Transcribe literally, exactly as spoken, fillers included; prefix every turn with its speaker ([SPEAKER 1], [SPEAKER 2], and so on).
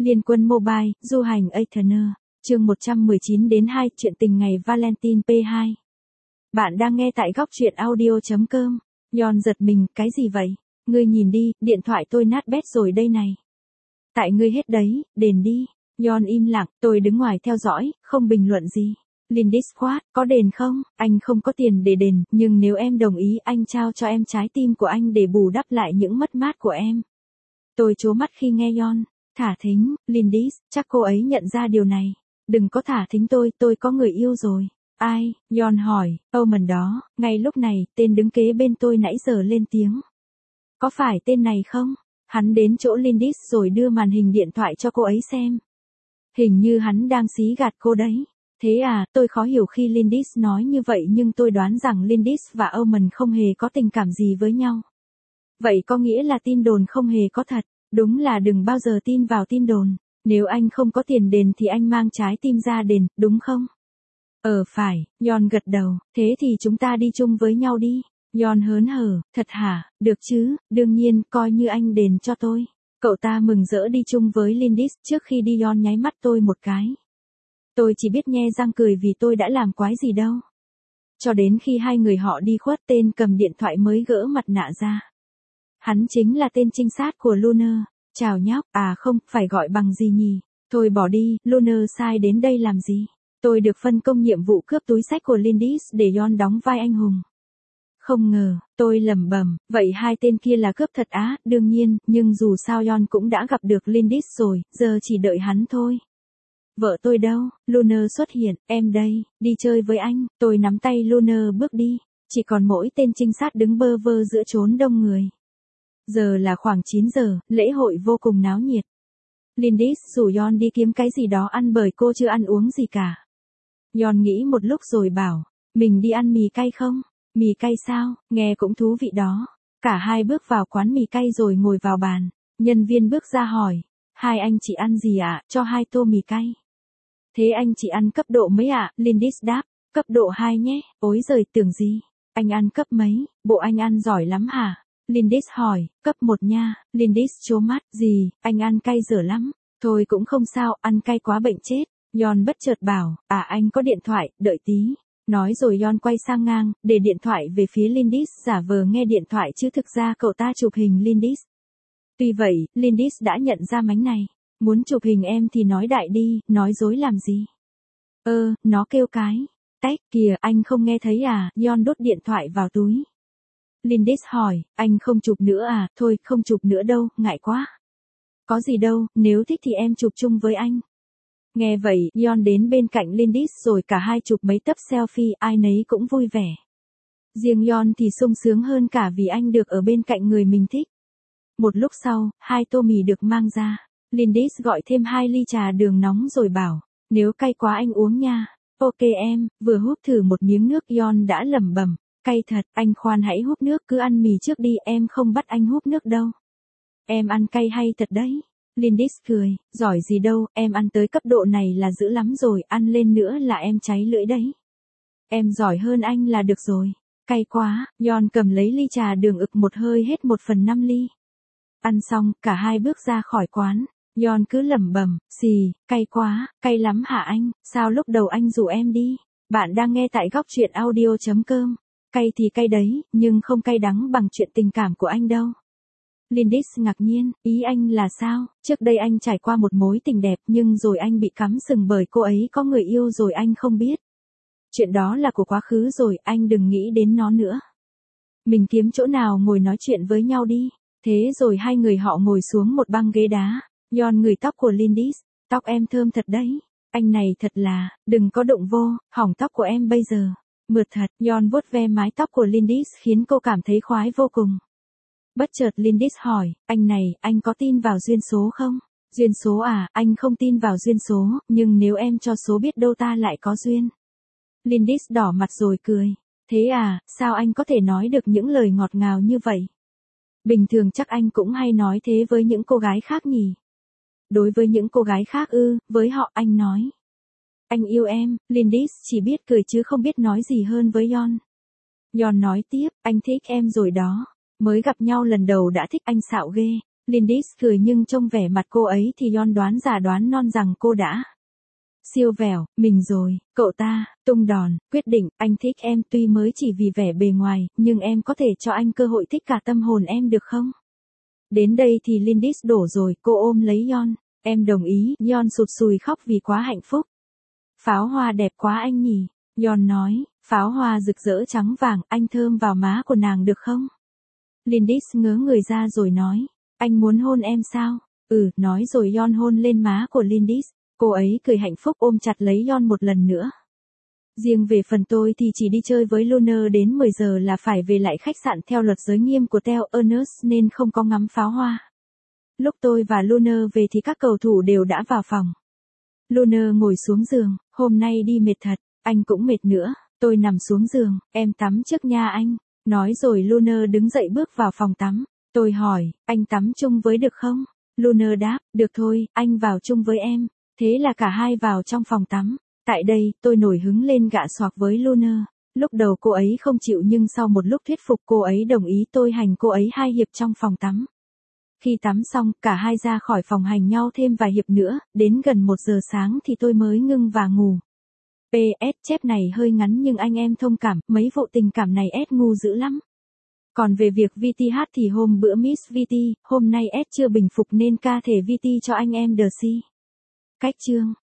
[SPEAKER 1] Liên Quân Mobile, du hành Aetherner, chương một trăm mười chín đến hai, chuyện tình ngày Valentine pê hai. Bạn đang nghe tại góc truyện audio chấm com. Yon giật mình, cái gì vậy? Ngươi nhìn đi, điện thoại tôi nát bét rồi đây này. Tại ngươi hết đấy, đền đi. Yon im lặng, tôi đứng ngoài theo dõi, không bình luận gì. Lindis quát, có đền không? Anh không có tiền để đền, nhưng nếu em đồng ý anh trao cho em trái tim của anh để bù đắp lại những mất mát của em. Tôi trố mắt khi nghe Yon. Thả thính, Lindis, chắc cô ấy nhận ra điều này. Đừng có thả thính tôi, tôi có người yêu rồi. Ai? Yon hỏi, Omen đó. Ngay lúc này, tên đứng kế bên tôi nãy giờ lên tiếng. Có phải tên này không? Hắn đến chỗ Lindis rồi đưa màn hình điện thoại cho cô ấy xem. Hình như hắn đang xí gạt cô đấy. Thế à, tôi khó hiểu khi Lindis nói như vậy nhưng tôi đoán rằng Lindis và Omen không hề có tình cảm gì với nhau. Vậy có nghĩa là tin đồn không hề có thật. Đúng là đừng bao giờ tin vào tin đồn. Nếu anh không có tiền đền thì anh mang trái tim ra đền, đúng không? Ờ phải, Yon gật đầu, thế thì chúng ta đi chung với nhau đi. Yon hớn hở, thật hả, được chứ, đương nhiên, coi như anh đền cho tôi. Cậu ta mừng rỡ đi chung với Lindis, trước khi đi Yon nháy mắt tôi một cái. Tôi chỉ biết nhe răng cười vì tôi đã làm quái gì đâu. Cho đến khi hai người họ đi khuất, tên cầm điện thoại mới gỡ mặt nạ ra. Hắn chính là tên trinh sát của Lunar. Chào nhóc, à không, phải gọi bằng gì nhỉ? Thôi bỏ đi, Lunar sai đến đây làm gì? Tôi được phân công nhiệm vụ cướp túi xách của Lindis để Yon đóng vai anh hùng. Không ngờ, tôi lẩm bẩm, vậy hai tên kia là cướp thật á, đương nhiên, nhưng dù sao Yon cũng đã gặp được Lindis rồi, giờ chỉ đợi hắn thôi. Vợ tôi đâu? Lunar xuất hiện, em đây, đi chơi với anh, tôi nắm tay Lunar bước đi, chỉ còn mỗi tên trinh sát đứng bơ vơ giữa chốn đông người. Giờ là khoảng chín giờ, lễ hội vô cùng náo nhiệt. Lindis rủ Yon đi kiếm cái gì đó ăn bởi cô chưa ăn uống gì cả. Yon nghĩ một lúc rồi bảo, mình đi ăn mì cay không? Mì cay sao? Nghe cũng thú vị đó. Cả hai bước vào quán mì cay rồi ngồi vào bàn. Nhân viên bước ra hỏi, hai anh chị ăn gì ạ? À? Cho hai tô mì cay. Thế anh chị ăn cấp độ mấy ạ? À? Lindis đáp, cấp độ hai nhé. Ối giời, tưởng gì? Anh ăn cấp mấy? Bộ anh ăn giỏi lắm hả? Lindis hỏi, cấp một nha. Lindis trố mắt, gì, anh ăn cay dở lắm. Thôi cũng không sao, ăn cay quá bệnh chết. Yon bất chợt bảo, à anh có điện thoại, đợi tí. Nói rồi Yon quay sang ngang, để điện thoại về phía Lindis, giả vờ nghe điện thoại chứ thực ra cậu ta chụp hình Lindis. Tuy vậy, Lindis đã nhận ra mánh này. Muốn chụp hình em thì nói đại đi, nói dối làm gì? Ơ, nó kêu cái. Tách, kìa, anh không nghe thấy à? Yon đốt điện thoại vào túi. Lindis hỏi, anh không chụp nữa à? Thôi, không chụp nữa đâu, ngại quá. Có gì đâu, nếu thích thì em chụp chung với anh. Nghe vậy, Yon đến bên cạnh Lindis rồi cả hai chụp mấy tấm selfie, ai nấy cũng vui vẻ. Riêng Yon thì sung sướng hơn cả vì anh được ở bên cạnh người mình thích. Một lúc sau, hai tô mì được mang ra. Lindis gọi thêm hai ly trà đường nóng rồi bảo, nếu cay quá anh uống nha. Ok em, vừa húp thử một miếng nước Yon đã lẩm bẩm. Cay thật, anh khoan hãy húp nước, cứ ăn mì trước đi, em không bắt anh húp nước đâu. Em ăn cay hay thật đấy. Lindis cười, giỏi gì đâu, em ăn tới cấp độ này là dữ lắm rồi, ăn lên nữa là em cháy lưỡi đấy. Em giỏi hơn anh là được rồi. Cay quá, Yon cầm lấy ly trà đường ực một hơi hết một phần năm ly. Ăn xong, cả hai bước ra khỏi quán. Yon cứ lẩm bẩm, xì, cay quá, cay lắm hả anh, sao lúc đầu anh rủ em đi. Bạn đang nghe tại góc truyện audio chấm com. Cay thì cay đấy, nhưng không cay đắng bằng chuyện tình cảm của anh đâu. Lindis ngạc nhiên, ý anh là sao? Trước đây anh trải qua một mối tình đẹp nhưng rồi anh bị cắm sừng bởi cô ấy có người yêu rồi anh không biết. Chuyện đó là của quá khứ rồi, anh đừng nghĩ đến nó nữa. Mình kiếm chỗ nào ngồi nói chuyện với nhau đi. Thế rồi hai người họ ngồi xuống một băng ghế đá. Yon ngửi tóc của Lindis, tóc em thơm thật đấy. Anh này thật là, đừng có đụng vô, hỏng tóc của em bây giờ. Mượt thật, Yon vuốt ve mái tóc của Lindis khiến cô cảm thấy khoái vô cùng. Bất chợt Lindis hỏi, anh này, anh có tin vào duyên số không? Duyên số à, anh không tin vào duyên số, nhưng nếu em cho số biết đâu ta lại có duyên. Lindis đỏ mặt rồi cười. Thế à, sao anh có thể nói được những lời ngọt ngào như vậy? Bình thường chắc anh cũng hay nói thế với những cô gái khác nhỉ? Đối với những cô gái khác ư, với họ anh nói. Anh yêu em, Lindis chỉ biết cười chứ không biết nói gì hơn với Yon. Yon nói tiếp, anh thích em rồi đó. Mới gặp nhau lần đầu đã thích anh xạo ghê. Lindis cười nhưng trông vẻ mặt cô ấy thì Yon đoán già đoán non rằng cô đã siêu vẻo, mình rồi, cậu ta, tung đòn, quyết định, anh thích em tuy mới chỉ vì vẻ bề ngoài, nhưng em có thể cho anh cơ hội thích cả tâm hồn em được không? Đến đây thì Lindis đổ rồi, cô ôm lấy Yon, em đồng ý, Yon sụt sùi khóc vì quá hạnh phúc. Pháo hoa đẹp quá anh nhỉ, Yon nói, pháo hoa rực rỡ trắng vàng, anh thơm vào má của nàng được không? Lindis ngớ người ra rồi nói, anh muốn hôn em sao? Ừ, nói rồi Yon hôn lên má của Lindis. Cô ấy cười hạnh phúc ôm chặt lấy Yon một lần nữa. Riêng về phần tôi thì chỉ đi chơi với Luna đến mười giờ là phải về lại khách sạn theo luật giới nghiêm của Theo Ernest nên không có ngắm pháo hoa. Lúc tôi và Luna về thì các cầu thủ đều đã vào phòng. Luna ngồi xuống giường, hôm nay đi mệt thật, anh cũng mệt nữa, tôi nằm xuống giường, em tắm trước nha anh. Nói rồi Luna đứng dậy bước vào phòng tắm. Tôi hỏi, anh tắm chung với được không? Luna đáp, được thôi, anh vào chung với em. Thế là cả hai vào trong phòng tắm. Tại đây, tôi nổi hứng lên gạ xoạc với Luna. Lúc đầu cô ấy không chịu nhưng sau một lúc thuyết phục cô ấy đồng ý tôi hành cô ấy hai hiệp trong phòng tắm. Khi tắm xong, cả hai ra khỏi phòng hành nhau thêm vài hiệp nữa, đến gần một giờ sáng thì tôi mới ngưng và ngủ. pê ét chép này hơi ngắn nhưng anh em thông cảm, mấy vụ tình cảm này ét ngu dữ lắm. Còn về việc vê tê hát thì hôm bữa Miss vê tê, hôm nay ét chưa bình phục nên ca thể vê tê cho anh em đờ xê. Cách chương